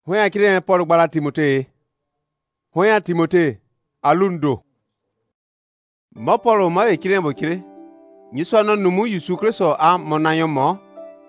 Hoya kire Paul gbara Timote. Hoya Timote alundo. Mo Paul ma ekire bo kire. Nyiso no numu Yesu Kristo a monayo mo.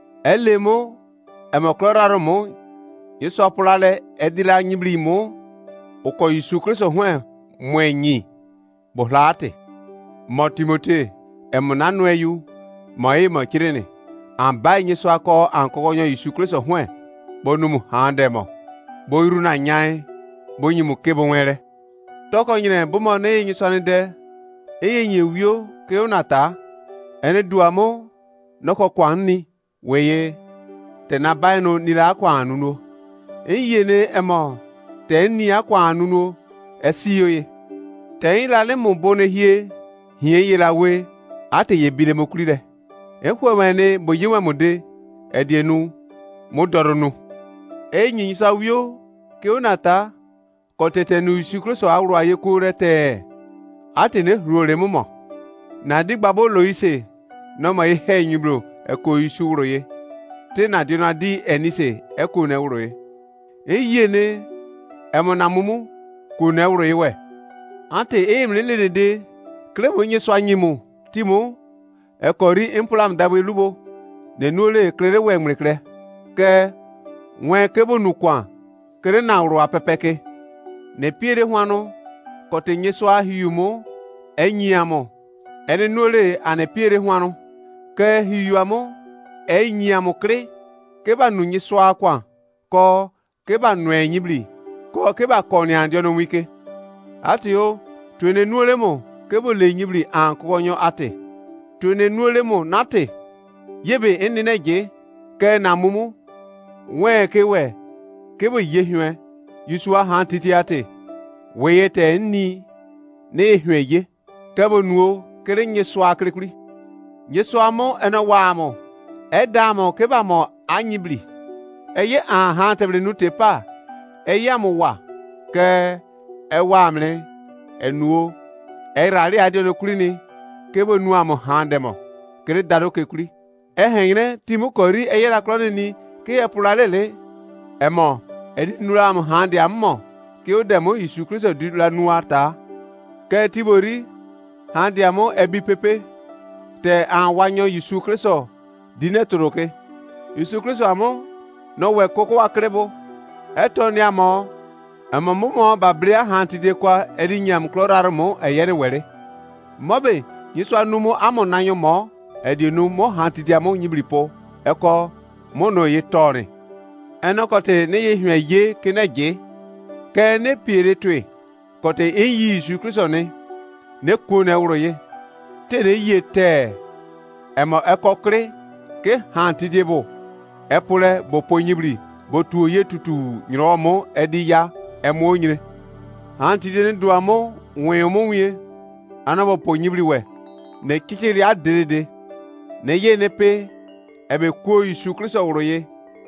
Elemo emokloraro mo. Yesu pulale edila nyibli mo. Oko Yesu Kristo hwen mwenyi. Bohlate. Mo Timote emonanu eyu. Mo kire ne. Amba nyiso ako ankogonyo Yesu Kristo hwen. Bonumu handemo. Boiru na nyai. Bonyimu kebo nwere. Toko nyine bumo ne nyiso ne de. Eye nyewio ke onata. Ene duamo noko kwanni weye tena baino nila kwanu no. Eye ne emo tenni akwanu no esiyoye. Ten la le mo bone hie ye la we ate ye bile mokulide. Ekwo mane boyewa mode edienu modoronu. Enyi sawio ke onata kotetenu Yesu Kristo awro aye kurete. Ate ne ruole mo. Na di gbabo lo ise no ma ihe nyibro eko Yesu wro ye. Te na di enise eko na wro ye. Eye ne emona mumu ku na wro ye we. Ate emlele de klebo nye so anyimu timo ekori impulam dawe lubo ne nule klere we mrekre ke nwe kebo nukwa kere na wro apepeke ne piere hwano kote nye so ahiumo enyiamo ene nule ane piere hwano ke hiuamo enyiamo kre keba nu nye so akwa ko keba nu enyibli ko keba koni andio no wike atio twene nule mo kebo le nyibli an kogonyo ate twene nule mo nate yebe enneje ke na mumu we kewe kebo yehwe Yusua han titi ate weyete nni ne hweye kebo nuo kere nye so akrekuri nye so amo ena wamo edamo keba mo anyibli eye an han tebre nutepa eye mo wa ke ewamle enuo erari ade no kuri ni kebo nu amo handemo kere daro ke kuri ehenre timu kori eye la klone ni ke epuralele emo edi nura amo hande ammo ke odemo Yesu Kristo di la nuata ke tibori hande amo ebi pepe te anwanyo Yesu Kristo dinetoroke Yesu Kristo amo no we koko akrebo etoni amo mumo babria hantide kwa edinyam klorarmo eyere were mobe Yesu anumo amonanyo mo edinu mo hantide amo nyibripo eko mono ye tore enokote ne ye hwe ye keneje ke ne piere twe kote enyi Yesu Kristo ne kune wuro ye te ne ye te emo ekokre ke hantide bo epule bo ponyibri bo tuo ye tutu nyromo ediya emo nyire hantide ne duamo nweomo wie anabo ponyibri we ne kikiri aderede ne ye ne pe ebe kuo Yesu Kristo wuro ye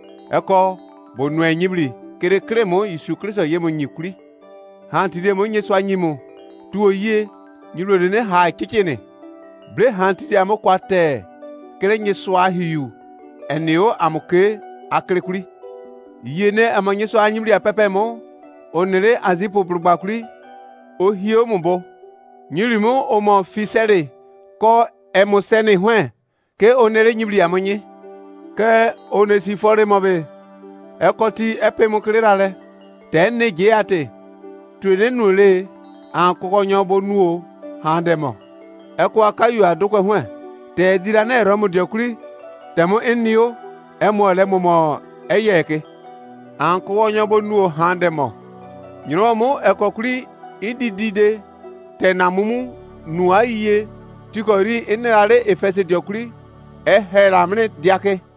eko bo nu enyibri kere kremo Yesu Kristo ye mo nyikuri hantide mo nyeso anyimo tuo ye nyirode ne ha kikini bre hantide amo kwate kere nyeso ahiu eneo amoke akrekuri ye ne amanyeso anyibri apepe mo onere azipo brugbakuri ohio mumbo nyirimo omo fisere ko emosene hwen ke onere nyibri amonye ke onesi fore mobe ekoti epemo kirale tenne geate twene nule an kokonyo bonuo handemo eko akayu adokwe hwen te dira na eromo diokuri temo ennio emo le momo eyeke an kokonyo bonuo handemo nyromo ekokuri ididide tenamumu nuaiye tikori inale efese diokuri ehelamne diake